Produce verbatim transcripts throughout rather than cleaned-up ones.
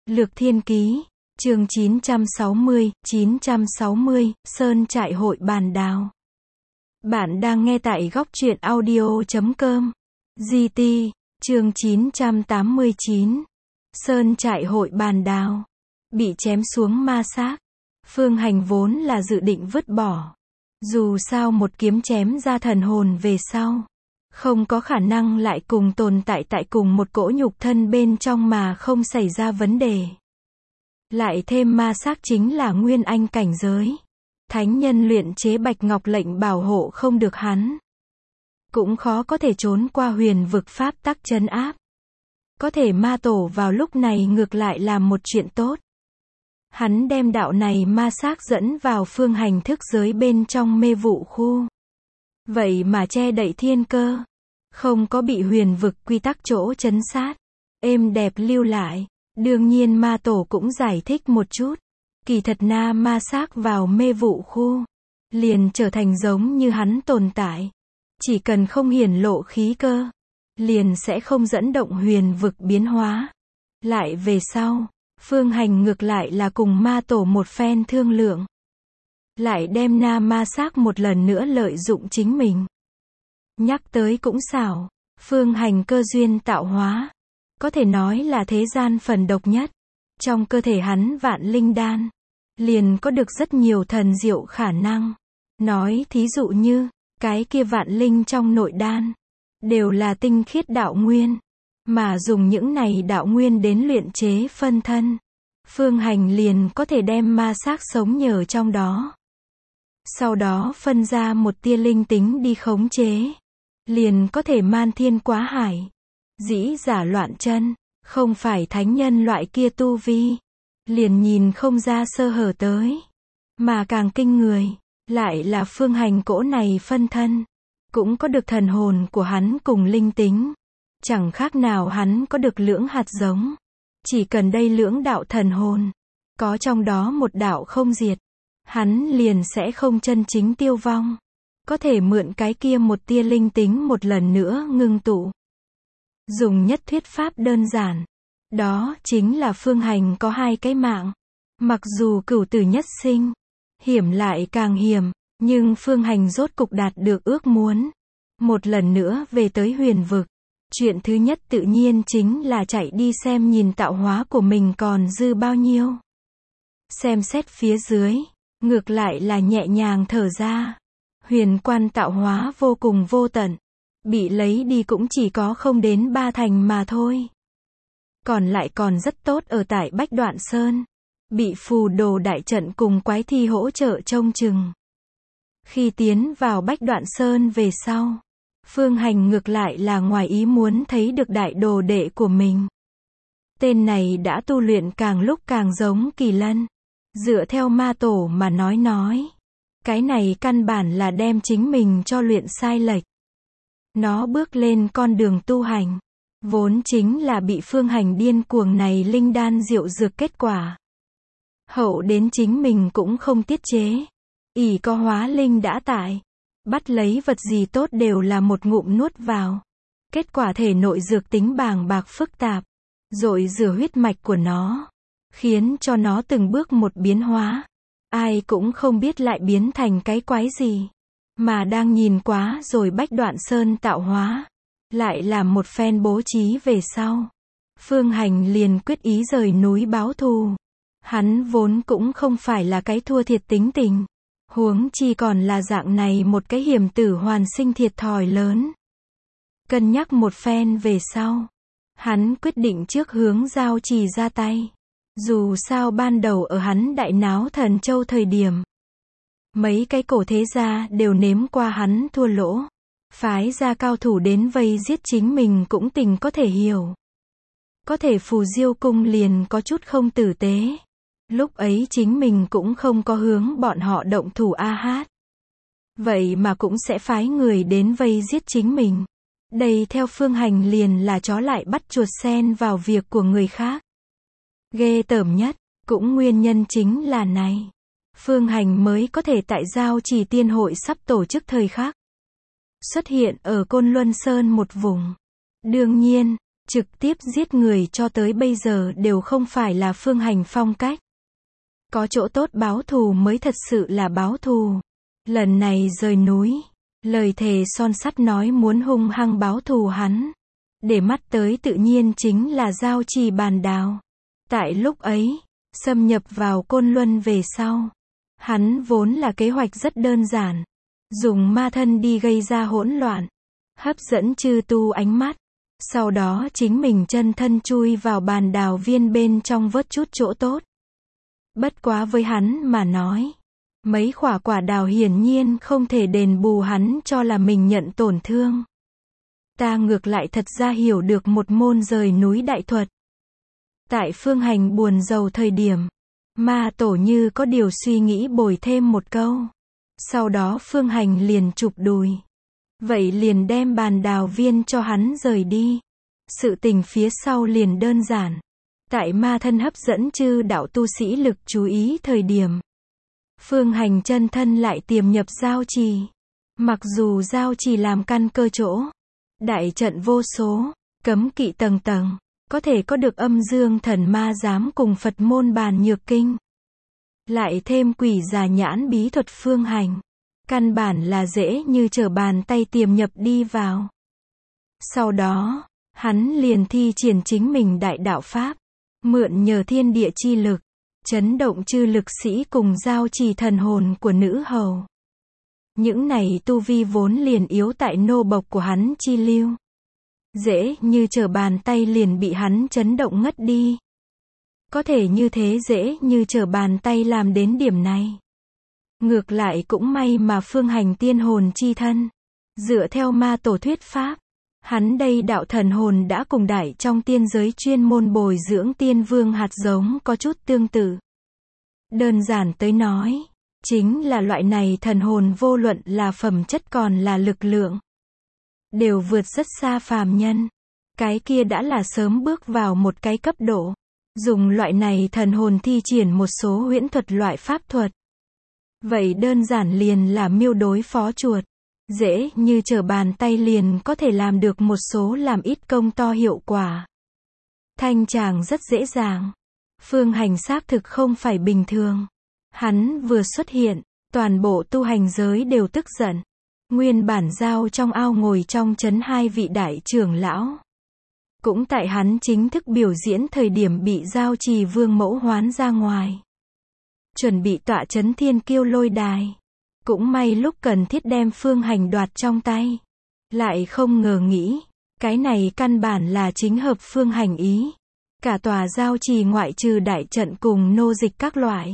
Lược Thiên Ký, chương chín trăm sáu mươi, chín trăm sáu mươi, Sơn Trại Hội Bàn Đào. Bạn đang nghe tại góc truyện audio chấm com. giê tê, chương chín trăm tám mươi chín. Sơn Trại Hội Bàn Đào. Bị chém xuống ma xác. Phương Hành vốn là dự định vứt bỏ. Dù sao một kiếm chém ra thần hồn về sau, không có khả năng lại cùng tồn tại tại cùng một cỗ nhục thân bên trong mà không xảy ra vấn đề. Lại thêm ma xác chính là nguyên anh cảnh giới. Thánh nhân luyện chế bạch ngọc lệnh bảo hộ không được hắn. Cũng khó có thể trốn qua huyền vực pháp tắc trấn áp. Có thể ma tổ vào lúc này ngược lại làm một chuyện tốt. Hắn đem đạo này ma xác dẫn vào Phương Hành thức giới bên trong mê vụ khu. Vậy mà che đậy thiên cơ. Không có bị huyền vực quy tắc chỗ trấn sát. Êm đẹp lưu lại. Đương nhiên ma tổ cũng giải thích một chút. Kỳ thật na ma xác vào mê vụ khu. Liền trở thành giống như hắn tồn tại. Chỉ cần không hiển lộ khí cơ. Liền sẽ không dẫn động huyền vực biến hóa. Lại về sau. Phương Hành ngược lại là cùng ma tổ một phen thương lượng. Lại đem na ma xác một lần nữa lợi dụng chính mình. Nhắc tới cũng xảo. Phương Hành cơ duyên tạo hóa. Có thể nói là thế gian phần độc nhất. Trong cơ thể hắn vạn linh đan. Liền có được rất nhiều thần diệu khả năng. Nói thí dụ như, cái kia vạn linh trong nội đan. Đều là tinh khiết đạo nguyên. Mà dùng những này đạo nguyên đến luyện chế phân thân. Phương Hành liền có thể đem ma xác sống nhờ trong đó. Sau đó phân ra một tia linh tính đi khống chế. Liền có thể man thiên quá hải. Dĩ giả loạn chân. Không phải thánh nhân loại kia tu vi. Liền nhìn không ra sơ hở tới. Mà càng kinh người. Lại là Phương Hành cỗ này phân thân. Cũng có được thần hồn của hắn cùng linh tính. Chẳng khác nào hắn có được lưỡng hạt giống. Chỉ cần đây lưỡng đạo thần hồn. Có trong đó một đạo không diệt. Hắn liền sẽ không chân chính tiêu vong. Có thể mượn cái kia một tia linh tính một lần nữa ngưng tụ. Dùng nhất thuyết pháp đơn giản. Đó chính là Phương Hành có hai cái mạng. Mặc dù cửu tử nhất sinh. Hiểm lại càng hiểm. Nhưng Phương Hành rốt cục đạt được ước muốn. Một lần nữa về tới huyền vực. Chuyện thứ nhất tự nhiên chính là chạy đi xem nhìn tạo hóa của mình còn dư bao nhiêu. Xem xét phía dưới. Ngược lại là nhẹ nhàng thở ra. Huyền quan tạo hóa vô cùng vô tận. Bị lấy đi cũng chỉ có không đến ba thành mà thôi. Còn lại còn rất tốt ở tại Bách Đoạn Sơn. Bị phù đồ đại trận cùng quái thi hỗ trợ trông chừng. Khi tiến vào Bách Đoạn Sơn về sau. Phương Hành ngược lại là ngoài ý muốn thấy được đại đồ đệ của mình. Tên này đã tu luyện càng lúc càng giống Kỳ Lân. Dựa theo ma tổ mà nói nói. Cái này căn bản là đem chính mình cho luyện sai lệch. Nó bước lên con đường tu hành. Vốn chính là bị Phương Hành điên cuồng này linh đan diệu dược kết quả. Hậu đến chính mình cũng không tiết chế. ỷ có hóa linh đã tại. Bắt lấy vật gì tốt đều là một ngụm nuốt vào. Kết quả thể nội dược tính bàng bạc phức tạp. Rồi rửa huyết mạch của nó. Khiến cho nó từng bước một biến hóa. Ai cũng không biết lại biến thành cái quái gì. Mà đang nhìn quá rồi Bách Đoạn Sơn tạo hóa. Lại làm một phen bố trí về sau. Phương Hành liền quyết ý rời núi báo thù. Hắn vốn cũng không phải là cái thua thiệt tính tình. Huống chi còn là dạng này một cái hiểm tử hoàn sinh thiệt thòi lớn. Cân nhắc một phen về sau. Hắn quyết định trước hướng Giao Trì ra tay. Dù sao ban đầu ở hắn đại náo Thần Châu thời điểm. Mấy cái cổ thế gia đều nếm qua hắn thua lỗ. Phái ra cao thủ đến vây giết chính mình cũng tình có thể hiểu. Có thể Phù Diêu cung liền có chút không tử tế. Lúc ấy chính mình cũng không có hướng bọn họ động thủ a hát. Vậy mà cũng sẽ phái người đến vây giết chính mình. Đây theo Phương Hành liền là chó lại bắt chuột sen vào việc của người khác. Ghê tởm nhất, cũng nguyên nhân chính là này. Phương Hành mới có thể tại Giao Trì tiên hội sắp tổ chức thời khắc. Xuất hiện ở Côn Luân Sơn một vùng. Đương nhiên, Trực tiếp giết người cho tới bây giờ đều không phải là Phương Hành phong cách. Có chỗ tốt báo thù mới thật sự là báo thù. Lần này rời núi, lời thề son sắt nói muốn hung hăng báo thù hắn. Để mắt tới tự nhiên chính là Giao Trì Bàn Đào. Tại lúc ấy, xâm nhập vào Côn Luân về sau, hắn vốn là kế hoạch rất đơn giản. Dùng ma thân đi gây ra hỗn loạn, hấp dẫn chư tu ánh mắt. Sau đó chính mình chân thân chui vào bàn đào viên bên trong vớt chút chỗ tốt. Bất quá với hắn mà nói, mấy quả quả đào hiển nhiên không thể đền bù hắn cho là mình nhận tổn thương. Ta ngược lại thật ra hiểu được một môn rời núi đại thuật. Tại Phương Hành buồn rầu thời điểm, ma tổ như có điều suy nghĩ bồi thêm một câu. Sau đó Phương Hành liền chụp đùi. Vậy liền đem bàn đào viên cho hắn rời đi. Sự tình phía sau liền đơn giản. Tại ma thân hấp dẫn chư đạo tu sĩ lực chú ý thời điểm, Phương Hành chân thân lại tiềm nhập Giao Trì. Mặc dù Giao Trì làm căn cơ chỗ, đại trận vô số, cấm kỵ tầng tầng, có thể có được âm dương thần ma giám cùng Phật môn bàn nhược kinh. Lại thêm quỷ già nhãn bí thuật Phương Hành. Căn bản là dễ như trở bàn tay tiềm nhập đi vào. Sau đó, hắn liền thi triển chính mình đại đạo pháp, mượn nhờ thiên địa chi lực, chấn động chư lực sĩ cùng Giao Trì thần hồn của nữ hầu. Những này tu vi vốn liền yếu tại nô bộc của hắn chi lưu. Dễ như trở bàn tay liền bị hắn chấn động ngất đi. Có thể như thế dễ như trở bàn tay làm đến điểm này. Ngược lại cũng may mà Phương Hành tiên hồn chi thân. Dựa theo ma tổ thuyết pháp, hắn đây đạo thần hồn đã cùng đại trong tiên giới chuyên môn bồi dưỡng tiên vương hạt giống có chút tương tự. Đơn giản tới nói, chính là loại này thần hồn vô luận là phẩm chất còn là lực lượng, đều vượt rất xa phàm nhân. Cái kia đã là sớm bước vào một cái cấp độ. Dùng loại này thần hồn thi triển một số huyễn thuật loại pháp thuật. Vậy đơn giản liền là miêu đối phó chuột. Dễ như trở bàn tay liền có thể làm được một số làm ít công to hiệu quả. Thanh tràng rất dễ dàng. Phương Hành xác thực không phải bình thường. Hắn vừa xuất hiện, toàn bộ tu hành giới đều tức giận. Nguyên bản giao trong ao ngồi trong trấn hai vị đại trưởng lão. Cũng tại hắn chính thức biểu diễn thời điểm bị Giao Trì vương mẫu hoán ra ngoài. Chuẩn bị tọa trấn thiên kiêu lôi đài. Cũng may lúc cần thiết đem Phương Hành đoạt trong tay. Lại không ngờ nghĩ, cái này căn bản là chính hợp Phương Hành ý. Cả tòa Giao Trì ngoại trừ đại trận cùng nô dịch các loại.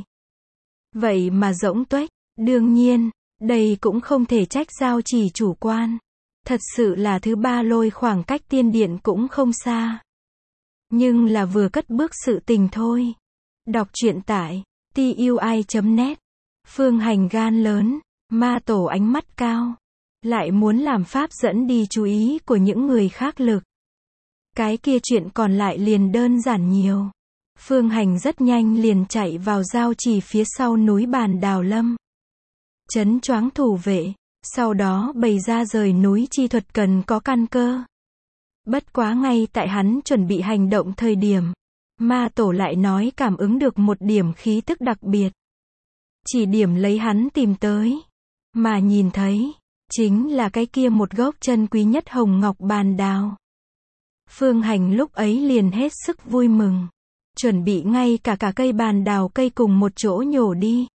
Vậy mà rỗng tuếch, đương nhiên, đây cũng không thể trách Giao Trì chủ quan. Thật sự là thứ ba lôi khoảng cách tiên điện cũng không xa. Nhưng là vừa cất bước sự tình thôi. Đọc truyện tại t u i chấm net. Phương Hành gan lớn, ma tổ ánh mắt cao. Lại muốn làm pháp dẫn đi chú ý của những người khác lực. Cái kia chuyện còn lại liền đơn giản nhiều. Phương Hành rất nhanh liền chạy vào Giao Trì phía sau núi Bàn Đào Lâm. Chấn choáng thủ vệ. Sau đó bày ra rời núi chi thuật cần có căn cơ. Bất quá ngay tại hắn chuẩn bị hành động thời điểm, ma tổ lại nói cảm ứng được một điểm khí tức đặc biệt. Chỉ điểm lấy hắn tìm tới. Mà nhìn thấy, chính là cái kia một gốc chân quý nhất hồng ngọc bàn đào. Phương Hành lúc ấy liền hết sức vui mừng. Chuẩn bị ngay cả cả cây bàn đào cây cùng một chỗ nhổ đi.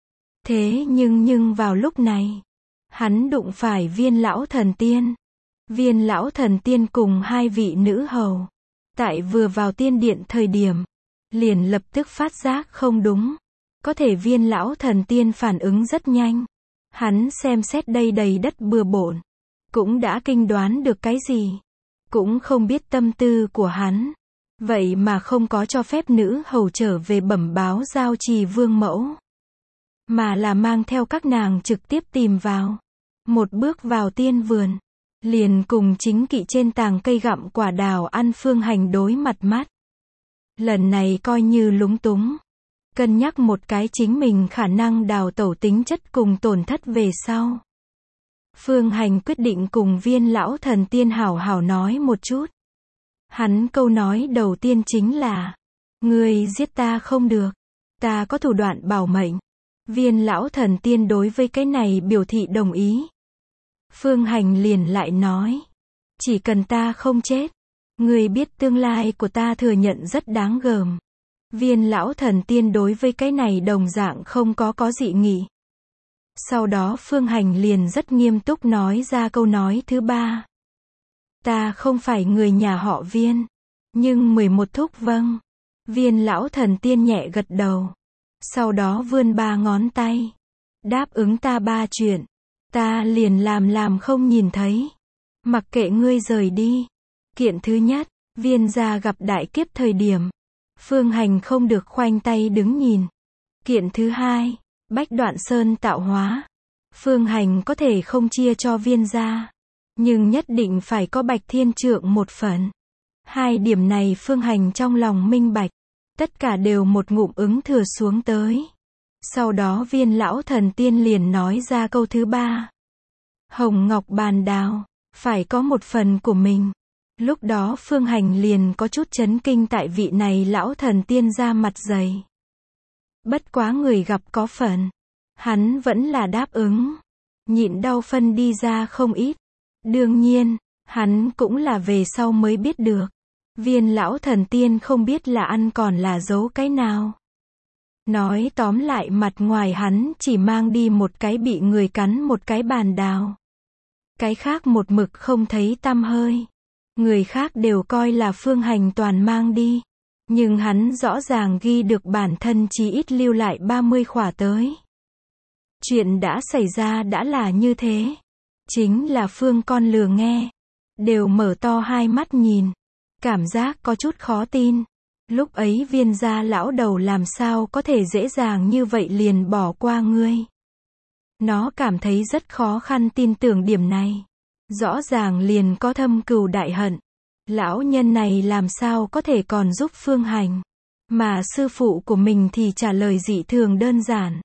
Thế nhưng nhưng vào lúc này, hắn đụng phải Viên lão thần tiên. Viên lão thần tiên cùng hai vị nữ hầu. Tại vừa vào tiên điện thời điểm, liền lập tức phát giác không đúng. Có thể Viên lão thần tiên phản ứng rất nhanh. Hắn xem xét đây đầy đất bừa bộn. Cũng đã kinh đoán được cái gì. Cũng không biết tâm tư của hắn. Vậy mà không có cho phép nữ hầu trở về bẩm báo Giao Trì vương mẫu. Mà là mang theo các nàng trực tiếp tìm vào. Một bước vào tiên vườn. Liền cùng chính kỵ trên tàng cây gặm quả đào ăn Phương Hành đối mặt mắt. Lần này coi như lúng túng. Cân nhắc một cái chính mình khả năng đào tẩu tính chất cùng tổn thất về sau. Phương Hành quyết định cùng Viên lão thần tiên hảo hảo nói một chút. Hắn câu nói đầu tiên chính là, ngươi giết ta không được, ta có thủ đoạn bảo mệnh. Viên lão thần tiên đối với cái này biểu thị đồng ý. Phương Hành liền lại nói, chỉ cần ta không chết, ngươi biết tương lai của ta thừa nhận rất đáng gờm. Viên lão thần tiên đối với cái này đồng dạng không có có dị nghị. Sau đó Phương Hành liền rất nghiêm túc nói ra câu nói thứ ba. Ta không phải người nhà họ Viên, nhưng mười một thúc vâng. Viên lão thần tiên nhẹ gật đầu. Sau đó vươn ba ngón tay. Đáp ứng ta ba chuyện. Ta liền làm làm không nhìn thấy. Mặc kệ ngươi rời đi. Kiện thứ nhất, Viên gia gặp đại kiếp thời điểm. Phương Hành không được khoanh tay đứng nhìn. Kiện thứ hai, Bách Đoạn Sơn tạo hóa. Phương Hành có thể không chia cho Viên gia, nhưng nhất định phải có Bạch Thiên Trượng một phần. Hai điểm này Phương Hành trong lòng minh bạch. Tất cả đều một ngụm ứng thừa xuống tới. Sau đó Viên lão thần tiên liền nói ra câu thứ ba. Hồng Ngọc Bàn Đào, phải có một phần của mình. Lúc đó Phương Hành liền có chút chấn kinh tại vị này lão thần tiên ra mặt dày. Bất quá người gặp có phần. Hắn vẫn là đáp ứng. Nhịn đau phân đi ra không ít. Đương nhiên, hắn cũng là về sau mới biết được. Viên lão thần tiên không biết là ăn còn là giấu cái nào. Nói tóm lại mặt ngoài hắn chỉ mang đi một cái bị người cắn một cái bàn đào. Cái khác một mực không thấy tăm hơi. Người khác đều coi là Phương Hành toàn mang đi. Nhưng hắn rõ ràng ghi được bản thân chí ít lưu lại ba mươi khỏa tới. Chuyện đã xảy ra đã là như thế. Chính là Phương con lừa nghe. Đều mở to hai mắt nhìn. Cảm giác có chút khó tin. Lúc ấy Viên gia lão đầu làm sao có thể dễ dàng như vậy liền bỏ qua ngươi. Nó cảm thấy rất khó khăn tin tưởng điểm này. Rõ ràng liền có thâm cừu đại hận. Lão nhân này làm sao có thể còn giúp Phương Hành. Mà sư phụ của mình thì trả lời dị thường đơn giản.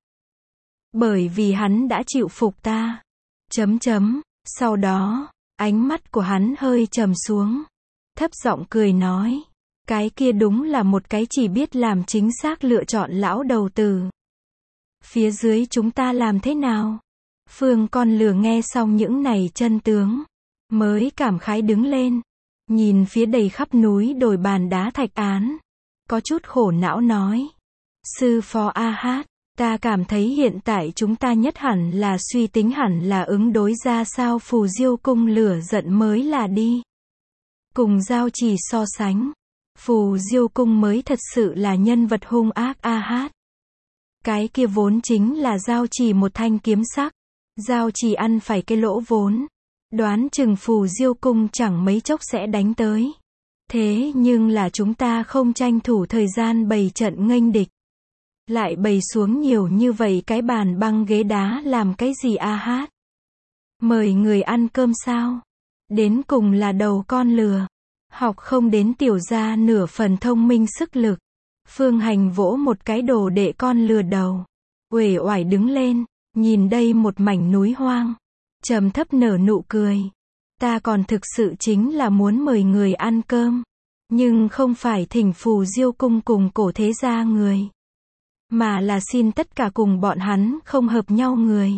Bởi vì hắn đã chịu phục ta. Chấm chấm. Sau đó, ánh mắt của hắn hơi trầm xuống. Thấp giọng cười nói. Cái kia đúng là một cái chỉ biết làm chính xác lựa chọn lão đầu tử. Phía dưới chúng ta làm thế nào? Phương con lừa nghe xong những này chân tướng. Mới cảm khái đứng lên. Nhìn phía đầy khắp núi đồi bàn đá thạch án. Có chút khổ não nói. Sư phó A Hát, ta cảm thấy hiện tại chúng ta nhất hẳn là suy tính hẳn là ứng đối ra sao Phù Diêu cung lửa giận mới là đi. Cùng Giao Trì so sánh. Phù Diêu cung mới thật sự là nhân vật hung ác A Hát. Cái kia vốn chính là Giao Trì một thanh kiếm sắc. Giao Trì ăn phải cái lỗ vốn. Đoán chừng Phù Diêu cung chẳng mấy chốc sẽ đánh tới. Thế nhưng là chúng ta không tranh thủ thời gian bày trận nghênh địch. Lại bày xuống nhiều như vậy cái bàn băng ghế đá làm cái gì A Hát? Mời người ăn cơm sao? Đến cùng là đầu con lừa. Học không đến tiểu gia nửa phần thông minh sức lực. Phương Hành vỗ một cái đồ đệ con lừa đầu. Uể oải đứng lên, nhìn đây một mảnh núi hoang. Trầm thấp nở nụ cười. Ta còn thực sự chính là muốn mời người ăn cơm. Nhưng không phải thỉnh Phù Diêu cung cùng cổ thế gia người. Mà là xin tất cả cùng bọn hắn không hợp nhau người.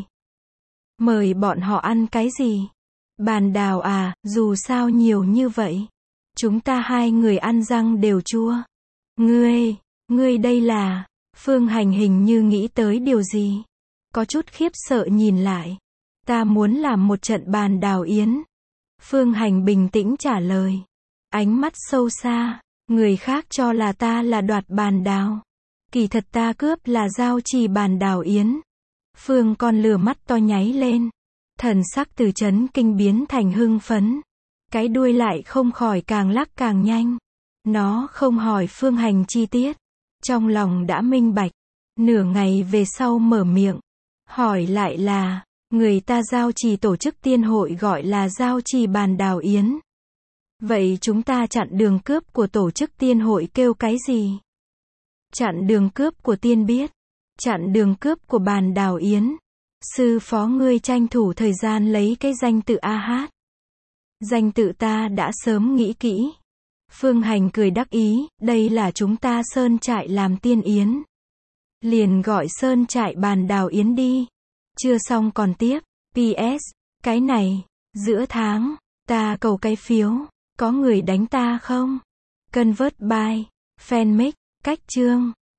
Mời bọn họ ăn cái gì? Bàn đào à, dù sao nhiều như vậy. Chúng ta hai người ăn răng đều chua. Ngươi, ngươi đây là... Phương Hành hình như nghĩ tới điều gì. Có chút khiếp sợ nhìn lại. Ta muốn làm một trận bàn đào yến. Phương Hành bình tĩnh trả lời. Ánh mắt sâu xa. Người khác cho là ta là đoạt bàn đào. Kỳ thật ta cướp là Giao Trì bàn đào yến. Phương con lừa mắt to nháy lên. Thần sắc từ chấn kinh biến thành hưng phấn. Cái đuôi lại không khỏi càng lắc càng nhanh. Nó không hỏi Phương Hành chi tiết. Trong lòng đã minh bạch. Nửa ngày về sau mở miệng. Hỏi lại là, người ta Giao Trì tổ chức tiên hội gọi là Giao Trì bàn đào yến. Vậy chúng ta chặn đường cướp của tổ chức tiên hội kêu cái gì? Chặn đường cướp của tiên biết. Chặn đường cướp của bàn đào yến. Sư phó ngươi tranh thủ thời gian lấy cái danh tự A Hát. Danh tự ta đã sớm nghĩ kỹ. Phương Hành cười đắc ý, đây là chúng ta sơn trại làm tiên yến. Liền gọi sơn trại bàn đào yến đi. Chưa xong còn tiếp. pê ét. Cái này, giữa tháng, ta cầu cái phiếu, có người đánh ta không? Convert by, Fanmic, cách chương.